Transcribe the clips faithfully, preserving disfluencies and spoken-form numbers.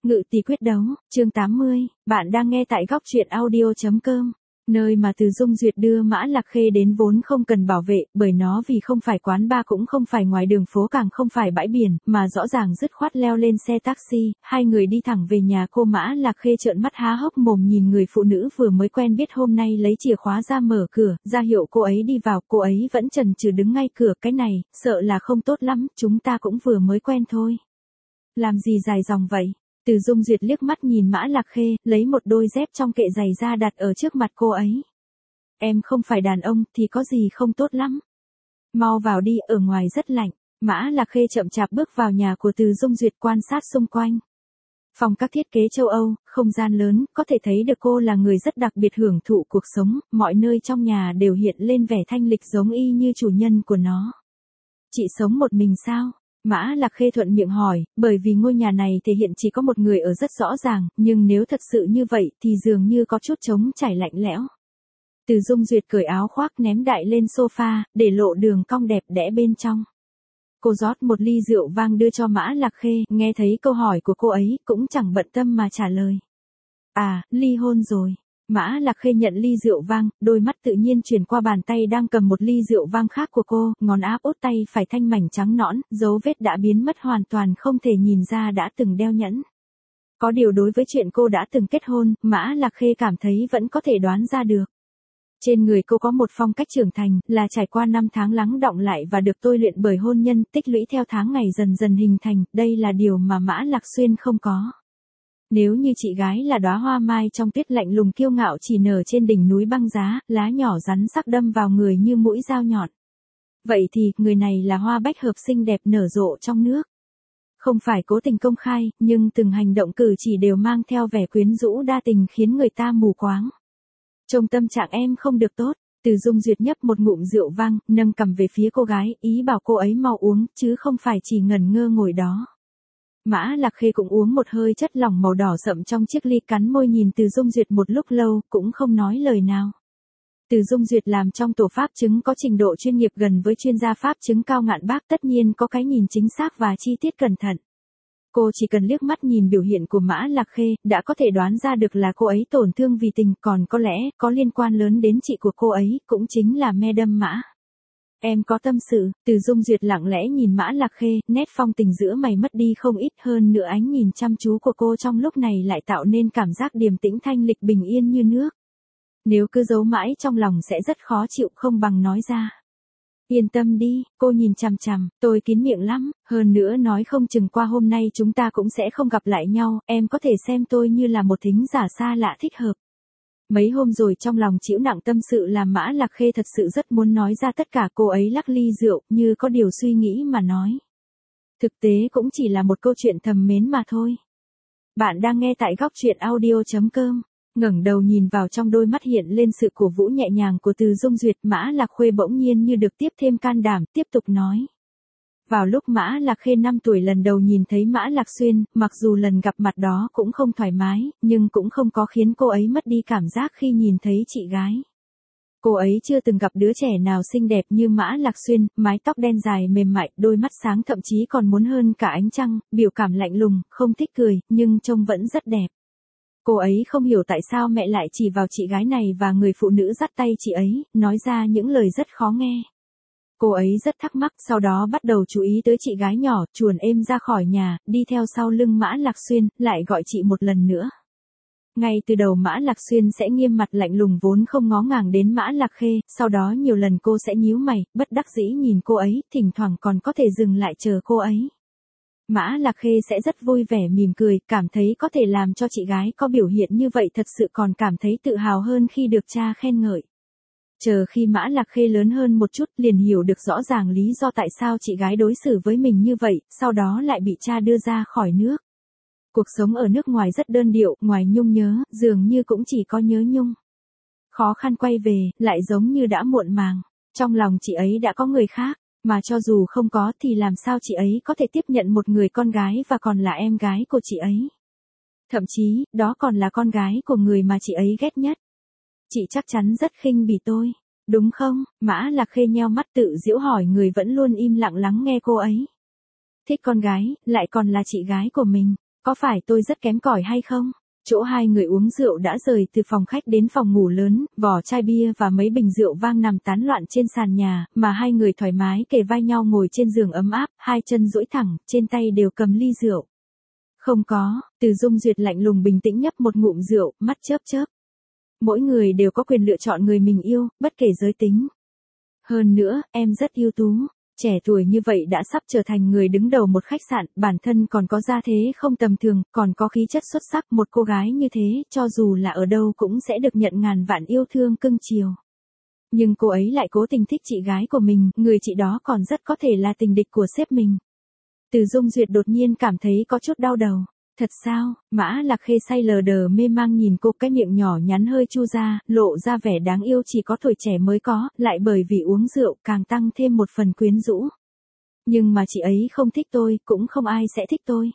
Ngự tỷ quyết đấu, chương tám mươi, bạn đang nghe tại góc truyện audio chấm com. Nơi mà Từ Dung Duyệt đưa Mã Lạc Khê đến vốn không cần bảo vệ, bởi nó vì không phải quán bar cũng không phải ngoài đường phố càng không phải bãi biển, mà rõ ràng dứt khoát leo lên xe taxi, hai người đi thẳng về nhà cô. Mã Lạc Khê trợn mắt há hốc mồm nhìn người phụ nữ vừa mới quen biết hôm nay lấy chìa khóa ra mở cửa, ra hiệu cô ấy đi vào, cô ấy vẫn chần chừ đứng ngay cửa. Cái này, sợ là không tốt lắm, chúng ta cũng vừa mới quen thôi. Làm gì dài dòng vậy? Từ Dung Duyệt liếc mắt nhìn Mã Lạc Khê, lấy một đôi dép trong kệ giày ra đặt ở trước mặt cô ấy. Em không phải đàn ông thì có gì không tốt lắm. Mau vào đi, ở ngoài rất lạnh. Mã Lạc Khê chậm chạp bước vào nhà của Từ Dung Duyệt, quan sát xung quanh. Phòng các thiết kế châu Âu, không gian lớn, có thể thấy được cô là người rất đặc biệt hưởng thụ cuộc sống, mọi nơi trong nhà đều hiện lên vẻ thanh lịch giống y như chủ nhân của nó. Chị sống một mình sao? Mã Lạc Khê thuận miệng hỏi, bởi vì ngôi nhà này thể hiện chỉ có một người ở rất rõ ràng, nhưng nếu thật sự như vậy thì dường như có chút trống trải lạnh lẽo. Từ Dung Duyệt cởi áo khoác ném đại lên sofa, để lộ đường cong đẹp đẽ bên trong. Cô rót một ly rượu vang đưa cho Mã Lạc Khê, nghe thấy câu hỏi của cô ấy, cũng chẳng bận tâm mà trả lời. À, ly hôn rồi. Mã Lạc Khê nhận ly rượu vang, đôi mắt tự nhiên chuyển qua bàn tay đang cầm một ly rượu vang khác của cô, ngón áp út tay phải thanh mảnh trắng nõn, dấu vết đã biến mất hoàn toàn, không thể nhìn ra đã từng đeo nhẫn. Có điều đối với chuyện cô đã từng kết hôn, Mã Lạc Khê cảm thấy vẫn có thể đoán ra được. Trên người cô có một phong cách trưởng thành, là trải qua năm tháng lắng đọng lại và được tôi luyện bởi hôn nhân, tích lũy theo tháng ngày dần dần hình thành, đây là điều mà Mã Lạc Xuyên không có. Nếu như chị gái là đóa hoa mai trong tuyết lạnh lùng kiêu ngạo chỉ nở trên đỉnh núi băng giá, lá nhỏ rắn sắc đâm vào người như mũi dao nhọn. Vậy thì, người này là hoa bách hợp xinh đẹp nở rộ trong nước. Không phải cố tình công khai, nhưng từng hành động cử chỉ đều mang theo vẻ quyến rũ đa tình khiến người ta mù quáng. Trông tâm trạng em không được tốt. Từ Dung Duyệt nhấp một ngụm rượu vang, nâng cằm về phía cô gái, ý bảo cô ấy mau uống, chứ không phải chỉ ngẩn ngơ ngồi đó. Mã Lạc Khê cũng uống một hơi chất lỏng màu đỏ sậm trong chiếc ly, cắn môi nhìn Từ Dung Duyệt một lúc lâu, cũng không nói lời nào. Từ Dung Duyệt làm trong tổ pháp chứng có trình độ chuyên nghiệp gần với chuyên gia pháp chứng Cao Ngạn Bác, tất nhiên có cái nhìn chính xác và chi tiết cẩn thận. Cô chỉ cần liếc mắt nhìn biểu hiện của Mã Lạc Khê, đã có thể đoán ra được là cô ấy tổn thương vì tình, còn có lẽ, có liên quan lớn đến chị của cô ấy, cũng chính là Madam Mã. Em có tâm sự. Từ Dung Duyệt lặng lẽ nhìn Mã Lạc Khê, nét phong tình giữa mày mất đi không ít, hơn nữa ánh nhìn chăm chú của cô trong lúc này lại tạo nên cảm giác điềm tĩnh thanh lịch bình yên như nước. Nếu cứ giấu mãi trong lòng sẽ rất khó chịu, không bằng nói ra. Yên tâm đi, cô nhìn chằm chằm, tôi kín miệng lắm, hơn nữa nói không chừng qua hôm nay chúng ta cũng sẽ không gặp lại nhau, em có thể xem tôi như là một thính giả xa lạ thích hợp. Mấy hôm rồi trong lòng chịu nặng tâm sự làm Mã Lạc Khê thật sự rất muốn nói ra tất cả. Cô ấy lắc ly rượu, như có điều suy nghĩ mà nói. Thực tế cũng chỉ là một câu chuyện thầm mến mà thôi. Bạn đang nghe tại góc truyện audio chấm com. Ngẩng đầu nhìn vào trong đôi mắt hiện lên sự cổ vũ nhẹ nhàng của Từ Dung Duyệt, Mã Lạc Khê bỗng nhiên như được tiếp thêm can đảm, tiếp tục nói. Vào lúc Mã Lạc Khê năm tuổi lần đầu nhìn thấy Mã Lạc Xuyên, mặc dù lần gặp mặt đó cũng không thoải mái, nhưng cũng không có khiến cô ấy mất đi cảm giác khi nhìn thấy chị gái. Cô ấy chưa từng gặp đứa trẻ nào xinh đẹp như Mã Lạc Xuyên, mái tóc đen dài mềm mại, đôi mắt sáng thậm chí còn muốn hơn cả ánh trăng, biểu cảm lạnh lùng, không thích cười, nhưng trông vẫn rất đẹp. Cô ấy không hiểu tại sao mẹ lại chỉ vào chị gái này và người phụ nữ dắt tay chị ấy, nói ra những lời rất khó nghe. Cô ấy rất thắc mắc, sau đó bắt đầu chú ý tới chị gái nhỏ, chuồn êm ra khỏi nhà, đi theo sau lưng Mã Lạc Xuyên, lại gọi chị một lần nữa. Ngay từ đầu Mã Lạc Xuyên sẽ nghiêm mặt lạnh lùng vốn không ngó ngàng đến Mã Lạc Khê, sau đó nhiều lần cô sẽ nhíu mày, bất đắc dĩ nhìn cô ấy, thỉnh thoảng còn có thể dừng lại chờ cô ấy. Mã Lạc Khê sẽ rất vui vẻ mỉm cười, cảm thấy có thể làm cho chị gái có biểu hiện như vậy thật sự còn cảm thấy tự hào hơn khi được cha khen ngợi. Chờ khi Mã Lạc Khê lớn hơn một chút liền hiểu được rõ ràng lý do tại sao chị gái đối xử với mình như vậy, sau đó lại bị cha đưa ra khỏi nước. Cuộc sống ở nước ngoài rất đơn điệu, ngoài nhung nhớ, dường như cũng chỉ có nhớ nhung. Khó khăn quay về, lại giống như đã muộn màng. Trong lòng chị ấy đã có người khác, mà cho dù không có thì làm sao chị ấy có thể tiếp nhận một người con gái và còn là em gái của chị ấy. Thậm chí, đó còn là con gái của người mà chị ấy ghét nhất. Chị chắc chắn rất khinh bỉ tôi, đúng không? Mã Lạc Khê nheo mắt tự giễu hỏi người vẫn luôn im lặng lắng nghe cô ấy. Thích con gái, lại còn là chị gái của mình. Có phải tôi rất kém cỏi hay không? Chỗ hai người uống rượu đã rời từ phòng khách đến phòng ngủ lớn, vỏ chai bia và mấy bình rượu vang nằm tán loạn trên sàn nhà, mà hai người thoải mái kề vai nhau ngồi trên giường ấm áp, hai chân duỗi thẳng, trên tay đều cầm ly rượu. Không có, Từ Dung Duyệt lạnh lùng bình tĩnh nhấp một ngụm rượu, mắt chớp chớp. Mỗi người đều có quyền lựa chọn người mình yêu, bất kể giới tính. Hơn nữa, em rất ưu tú. Trẻ tuổi như vậy đã sắp trở thành người đứng đầu một khách sạn, bản thân còn có gia thế không tầm thường, còn có khí chất xuất sắc. Một cô gái như thế, cho dù là ở đâu cũng sẽ được nhận ngàn vạn yêu thương cưng chiều. Nhưng cô ấy lại cố tình thích chị gái của mình, người chị đó còn rất có thể là tình địch của sếp mình. Từ Dung Duyệt đột nhiên cảm thấy có chút đau đầu. Thật sao? Mã Lạc Khê say lờ đờ mê mang nhìn cô, cái miệng nhỏ nhắn hơi chu ra, lộ ra vẻ đáng yêu chỉ có tuổi trẻ mới có, lại bởi vì uống rượu càng tăng thêm một phần quyến rũ. Nhưng mà chị ấy không thích tôi, cũng không ai sẽ thích tôi.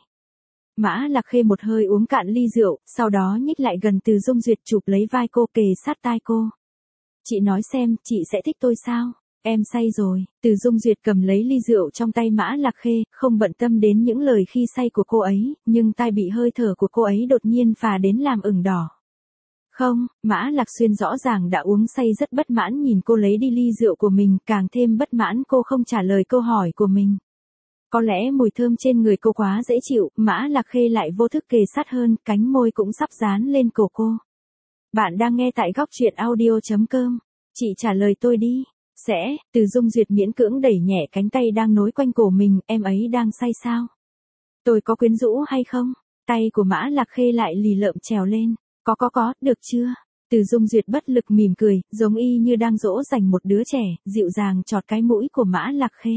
Mã Lạc Khê một hơi uống cạn ly rượu, sau đó nhích lại gần Từ Dung Duyệt chụp lấy vai cô, kề sát tai cô. Chị nói xem, chị sẽ thích tôi sao? Em say rồi. Từ Dung Duyệt cầm lấy ly rượu trong tay Mã Lạc Khê, không bận tâm đến những lời khi say của cô ấy, nhưng tai bị hơi thở của cô ấy đột nhiên phà đến làm ửng đỏ. Không, Mã Lạc Xuyên rõ ràng đã uống say rất bất mãn nhìn cô lấy đi ly rượu của mình, càng thêm bất mãn cô không trả lời câu hỏi của mình. Có lẽ mùi thơm trên người cô quá dễ chịu, Mã Lạc Khê lại vô thức kề sát hơn, cánh môi cũng sắp dán lên cổ cô. Bạn đang nghe tại góc truyện audio chấm com. Chị trả lời tôi đi. Sẽ, Từ Dung Duyệt miễn cưỡng đẩy nhẹ cánh tay đang nối quanh cổ mình, em ấy đang say sao? Tôi có quyến rũ hay không? Tay của Mã Lạc Khê lại lì lợm trèo lên. Có có có, được chưa? Từ Dung Duyệt bất lực mỉm cười, giống y như đang dỗ dành một đứa trẻ, dịu dàng chọt cái mũi của Mã Lạc Khê.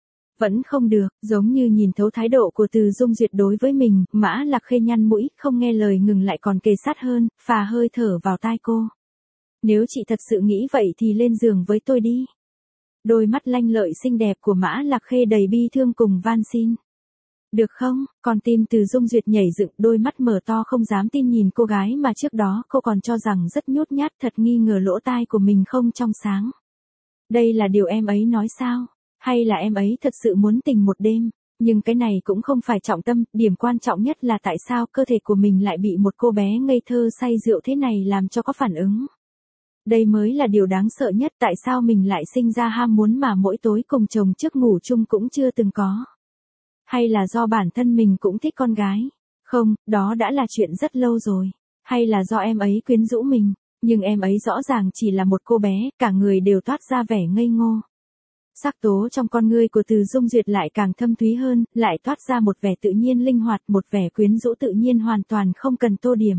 Vẫn không được, giống như nhìn thấu thái độ của Từ Dung Duyệt đối với mình, Mã Lạc Khê nhăn mũi, không nghe lời ngừng lại còn kề sát hơn, phà hơi thở vào tai cô. Nếu chị thật sự nghĩ vậy thì lên giường với tôi đi. Đôi mắt lanh lợi xinh đẹp của Mã Lạc Khê đầy bi thương cùng van xin. Được không? Con tim Từ Dung Duyệt nhảy dựng, đôi mắt mở to không dám tin nhìn cô gái mà trước đó cô còn cho rằng rất nhút nhát, thật nghi ngờ lỗ tai của mình không trong sáng. Đây là điều em ấy nói sao? Hay là em ấy thật sự muốn tình một đêm? Nhưng cái này cũng không phải trọng tâm, điểm quan trọng nhất là tại sao cơ thể của mình lại bị một cô bé ngây thơ say rượu thế này làm cho có phản ứng. Đây mới là điều đáng sợ nhất, tại sao mình lại sinh ra ham muốn mà mỗi tối cùng chồng trước ngủ chung cũng chưa từng có. Hay là do bản thân mình cũng thích con gái? Không, đó đã là chuyện rất lâu rồi. Hay là do em ấy quyến rũ mình? Nhưng em ấy rõ ràng chỉ là một cô bé, cả người đều toát ra vẻ ngây ngô. Sắc tố trong con ngươi của Từ Dung Duyệt lại càng thâm thúy hơn, lại toát ra một vẻ tự nhiên linh hoạt, một vẻ quyến rũ tự nhiên hoàn toàn không cần tô điểm.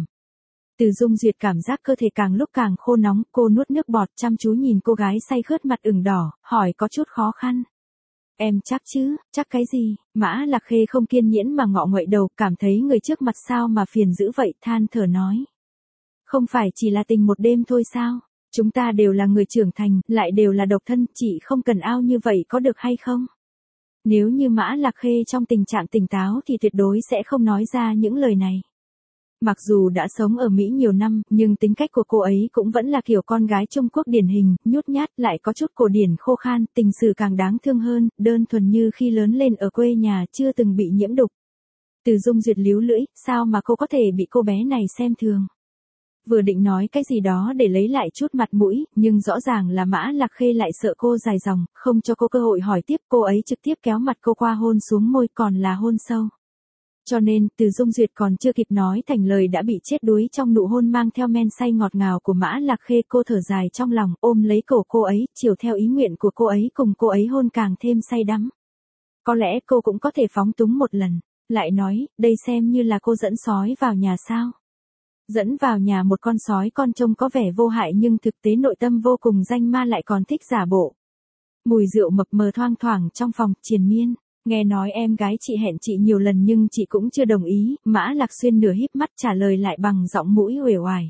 Từ Dung Duyệt cảm giác cơ thể càng lúc càng khô nóng, cô nuốt nước bọt chăm chú nhìn cô gái say khướt mặt ửng đỏ, hỏi có chút khó khăn. Em chắc chứ? Chắc cái gì? Mã Lạc Khê không kiên nhẫn mà ngọ nguậy đầu, cảm thấy người trước mặt sao mà phiền dữ vậy, than thở nói. Không phải chỉ là tình một đêm thôi sao? Chúng ta đều là người trưởng thành, lại đều là độc thân, chị không cần ao như vậy có được hay không? Nếu như Mã Lạc Khê trong tình trạng tỉnh táo thì tuyệt đối sẽ không nói ra những lời này. Mặc dù đã sống ở Mỹ nhiều năm, nhưng tính cách của cô ấy cũng vẫn là kiểu con gái Trung Quốc điển hình, nhút nhát, lại có chút cổ điển khô khan, tình sự càng đáng thương hơn, đơn thuần như khi lớn lên ở quê nhà, chưa từng bị nhiễm độc. Từ Dung Duyệt líu lưỡi, sao mà cô có thể bị cô bé này xem thường? Vừa định nói cái gì đó để lấy lại chút mặt mũi, nhưng rõ ràng là Mã Lạc Khê lại sợ cô dài dòng, không cho cô cơ hội hỏi tiếp, cô ấy trực tiếp kéo mặt cô qua hôn xuống môi, còn là hôn sâu. Cho nên, Từ Dung Duyệt còn chưa kịp nói thành lời đã bị chết đuối trong nụ hôn mang theo men say ngọt ngào của Mã Lạc Khê. Cô thở dài trong lòng, ôm lấy cổ cô ấy, chiều theo ý nguyện của cô ấy, cùng cô ấy hôn càng thêm say đắm. Có lẽ cô cũng có thể phóng túng một lần, lại nói, đây xem như là cô dẫn sói vào nhà sao. Dẫn vào nhà một con sói con trông có vẻ vô hại nhưng thực tế nội tâm vô cùng danh ma, lại còn thích giả bộ. Mùi rượu mập mờ thoang thoảng trong phòng, triền miên. Nghe nói em gái chị hẹn chị nhiều lần nhưng chị cũng chưa đồng ý, Mã Lạc Xuyên nửa híp mắt trả lời lại bằng giọng mũi uể oải.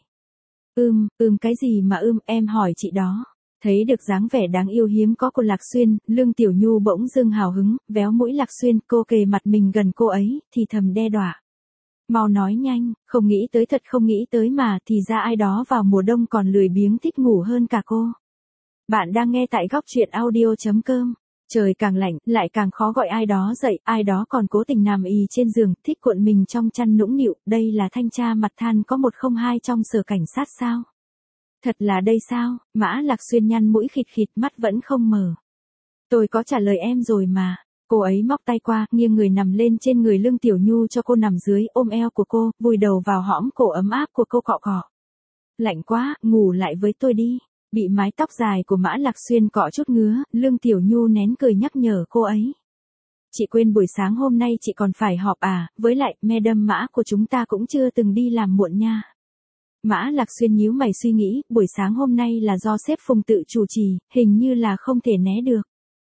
Ưm, ưm cái gì mà ưm, em hỏi chị đó. Thấy được dáng vẻ đáng yêu hiếm có của Lạc Xuyên, Lương Tiểu Nhu bỗng dưng hào hứng, véo mũi Lạc Xuyên, cô kề mặt mình gần cô ấy, thì thầm đe dọa. Mau nói nhanh, không nghĩ tới, thật không nghĩ tới mà, thì ra ai đó vào mùa đông còn lười biếng thích ngủ hơn cả cô. Bạn đang nghe tại góc truyện audio chấm com. Trời càng lạnh, lại càng khó gọi ai đó dậy, ai đó còn cố tình nằm ì trên giường, thích cuộn mình trong chăn nũng nịu, đây là thanh tra mặt than có một không hai trong sở cảnh sát sao? Thật là đây sao? Mã Lạc Xuyên nhăn mũi khịt khịt, mắt vẫn không mở. Tôi có trả lời em rồi mà. Cô ấy móc tay qua, nghiêng người nằm lên trên người Lương Tiểu Nhu cho cô nằm dưới, ôm eo của cô, vùi đầu vào hõm cổ ấm áp của cô cọ cọ. Lạnh quá, ngủ lại với tôi đi. Bị mái tóc dài của Mã Lạc Xuyên cọ chút ngứa, Lương Tiểu Nhu nén cười nhắc nhở cô ấy. Chị quên buổi sáng hôm nay chị còn phải họp à, với lại, madam Mã của chúng ta cũng chưa từng đi làm muộn nha. Mã Lạc Xuyên nhíu mày suy nghĩ, buổi sáng hôm nay là do sếp Phùng tự chủ trì, hình như là không thể né được.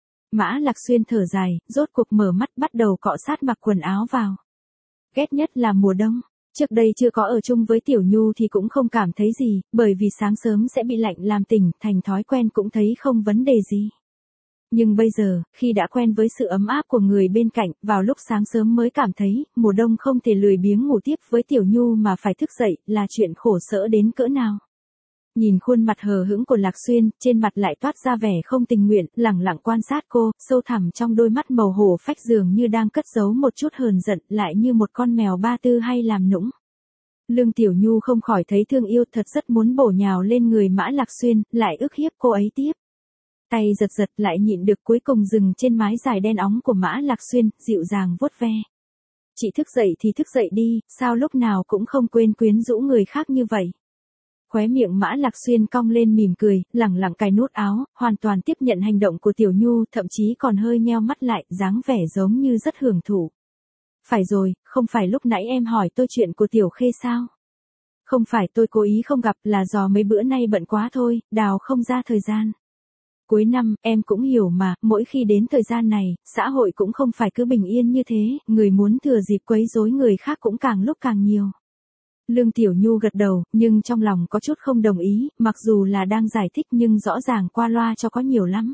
Mã Lạc Xuyên thở dài, rốt cuộc mở mắt bắt đầu cọ sát mặc quần áo vào. Ghét nhất là mùa đông. Trước đây chưa có ở chung với Tiểu Nhu thì cũng không cảm thấy gì, bởi vì sáng sớm sẽ bị lạnh làm tỉnh, thành thói quen cũng thấy không vấn đề gì. Nhưng bây giờ, khi đã quen với sự ấm áp của người bên cạnh, vào lúc sáng sớm mới cảm thấy, mùa đông không thể lười biếng ngủ tiếp với Tiểu Nhu mà phải thức dậy, là chuyện khổ sở đến cỡ nào. Nhìn khuôn mặt hờ hững của Lạc Xuyên, trên mặt lại toát ra vẻ không tình nguyện, lẳng lặng quan sát cô, sâu thẳm trong đôi mắt màu hổ phách dường như đang cất giấu một chút hờn giận, lại như một con mèo ba tư hay làm nũng. Lương Tiểu Nhu không khỏi thấy thương yêu, thật rất muốn bổ nhào lên người Mã Lạc Xuyên, lại ức hiếp cô ấy tiếp. Tay giật giật lại nhịn được, cuối cùng dừng trên mái dài đen óng của Mã Lạc Xuyên, dịu dàng vuốt ve. Chị thức dậy thì thức dậy đi, sao lúc nào cũng không quên quyến rũ người khác như vậy. Khóe miệng Mã Lạc Xuyên cong lên mỉm cười, lẳng lặng cài nút áo, hoàn toàn tiếp nhận hành động của Tiểu Nhu, thậm chí còn hơi nheo mắt lại, dáng vẻ giống như rất hưởng thụ. Phải rồi, không phải lúc nãy em hỏi tôi chuyện của Tiểu Khê sao? Không phải tôi cố ý không gặp, là do mấy bữa nay bận quá thôi, đào không ra thời gian. Cuối năm, em cũng hiểu mà, mỗi khi đến thời gian này, xã hội cũng không phải cứ bình yên như thế, người muốn thừa dịp quấy rối người khác cũng càng lúc càng nhiều. Lương Tiểu Nhu gật đầu, nhưng trong lòng có chút không đồng ý, mặc dù là đang giải thích nhưng rõ ràng qua loa cho có nhiều lắm.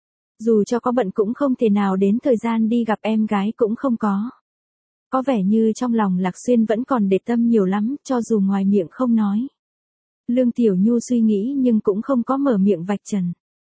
Dù cho có bận cũng không thể nào đến thời gian đi gặp em gái cũng không có. Có vẻ như trong lòng Lạc Xuyên vẫn còn để tâm nhiều lắm, cho dù ngoài miệng không nói. Lương Tiểu Nhu suy nghĩ nhưng cũng không có mở miệng vạch trần.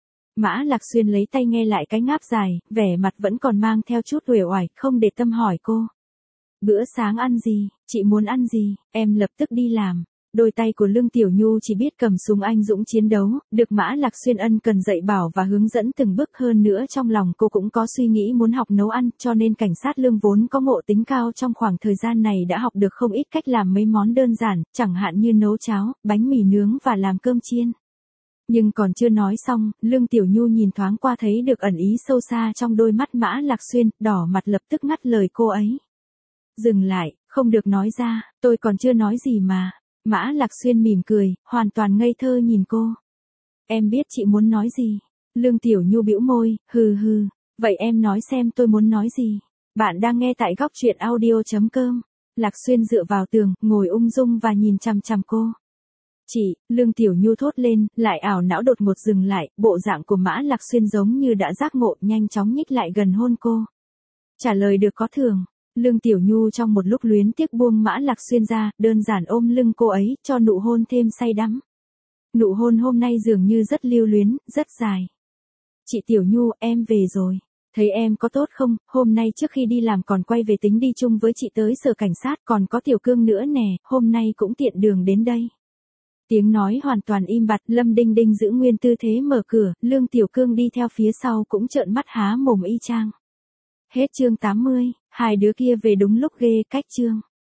Mã Lạc Xuyên lấy tay nghe lại cái ngáp dài, vẻ mặt vẫn còn mang theo chút uể oải, không để tâm hỏi cô. Bữa sáng ăn gì, chị muốn ăn gì, em lập tức đi làm. Đôi tay của Lương Tiểu Nhu chỉ biết cầm súng anh dũng chiến đấu, được Mã Lạc Xuyên ân cần dạy bảo và hướng dẫn từng bước, hơn nữa trong lòng cô cũng có suy nghĩ muốn học nấu ăn, cho nên cảnh sát Lương vốn có ngộ tính cao, trong khoảng thời gian này đã học được không ít cách làm mấy món đơn giản, chẳng hạn như nấu cháo, bánh mì nướng và làm cơm chiên. Nhưng còn chưa nói xong, Lương Tiểu Nhu nhìn thoáng qua thấy được ẩn ý sâu xa trong đôi mắt Mã Lạc Xuyên, đỏ mặt lập tức ngắt lời cô ấy. Dừng lại, không được nói ra, tôi còn chưa nói gì mà. Mã Lạc Xuyên mỉm cười, hoàn toàn ngây thơ nhìn cô. Em biết chị muốn nói gì. Lương Tiểu Nhu bĩu môi, hừ hừ, vậy em nói xem tôi muốn nói gì. Bạn đang nghe tại góc truyện audio chấm com. Lạc Xuyên dựa vào tường, ngồi ung dung và nhìn chằm chằm cô. Chị, Lương Tiểu Nhu thốt lên, lại ảo não đột ngột dừng lại, bộ dạng của Mã Lạc Xuyên giống như đã giác ngộ, nhanh chóng nhích lại gần hôn cô. Trả lời được có thường. Lương Tiểu Nhu trong một lúc luyến tiếc buông Mã Lạc Xuyên ra, đơn giản ôm lưng cô ấy, cho nụ hôn thêm say đắm. Nụ hôn hôm nay dường như rất lưu luyến, rất dài. Chị Tiểu Nhu, em về rồi. Thấy em có tốt không, hôm nay trước khi đi làm còn quay về tính đi chung với chị tới sở cảnh sát, còn có Tiểu Cương nữa nè, hôm nay cũng tiện đường đến đây. Tiếng nói hoàn toàn im bặt, Lâm Đinh Đinh giữ nguyên tư thế mở cửa, Lương Tiểu Cương đi theo phía sau cũng trợn mắt há mồm y chang. Hết chương tám mươi, hai đứa kia về đúng lúc ghê cách chương.